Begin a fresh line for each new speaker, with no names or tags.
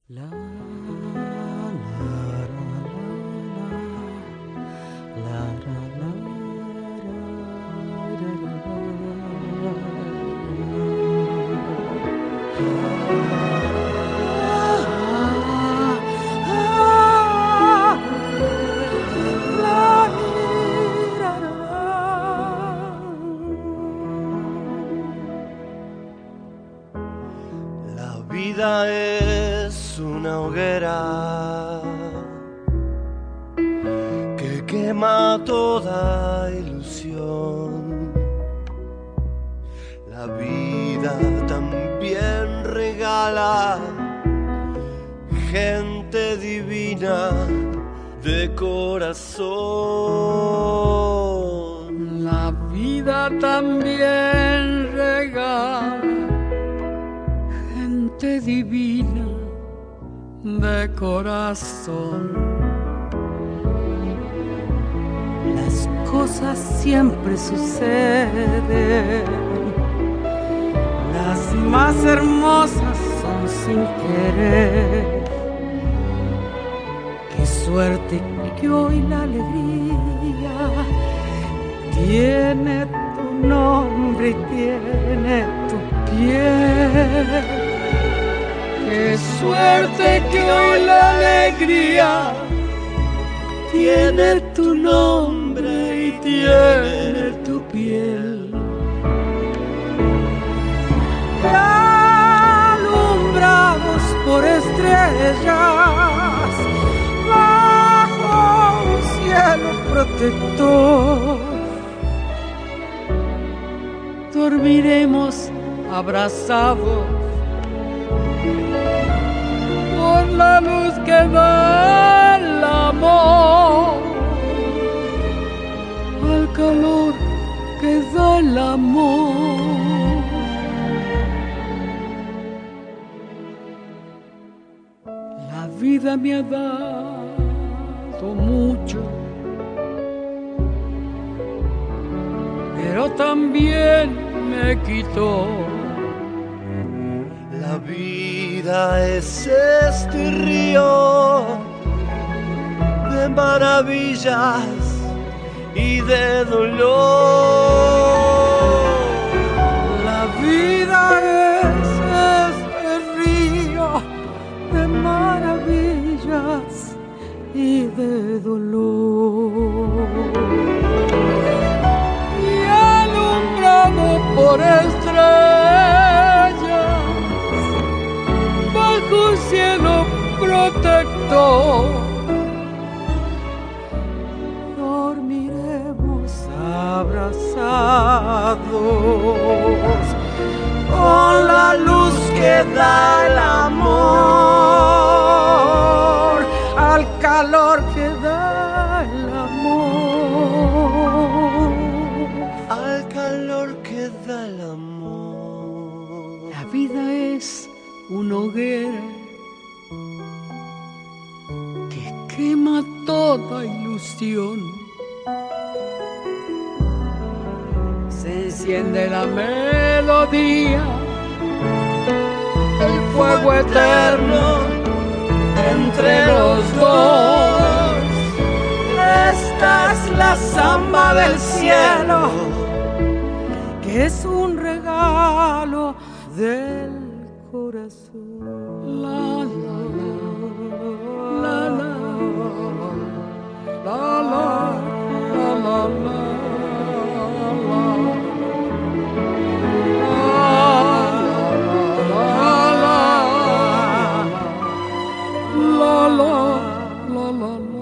La, la, la, la, la, la,
La vida es una hoguera que quema toda ilusión. La vida también regala gente divina de corazón.
La vida también regala gente divina de corazón.
Las cosas siempre suceden,
Las más hermosas
son sin querer. Qué suerte que hoy la alegría tiene tu nombre y tiene tu piel.
Qué suerte que hoy la alegría tiene tu nombre y tiene tu piel.
Alumbrados por estrellas bajo un cielo protector,
Dormiremos abrazados por la luz que da el amor, al calor que da el amor. La vida me ha dado mucho, pero también me quitó.
La vida es este río de maravillas y de dolor.
la vida es este río de maravillas y de dolor.
Y alumbrado por estrellas bajo un cielo protector,
Dormiremos abrazados con la luz que da el amor, al calor que da el amor.
Al calor que da el amor.
la vida es una hoguera que quema toda ilusión. Se enciende la melodía, el fuego eterno entre los dos.
Esta es la samba del cielo, que es un regalo del corazón.
La la la la la la la la la. La la la la la.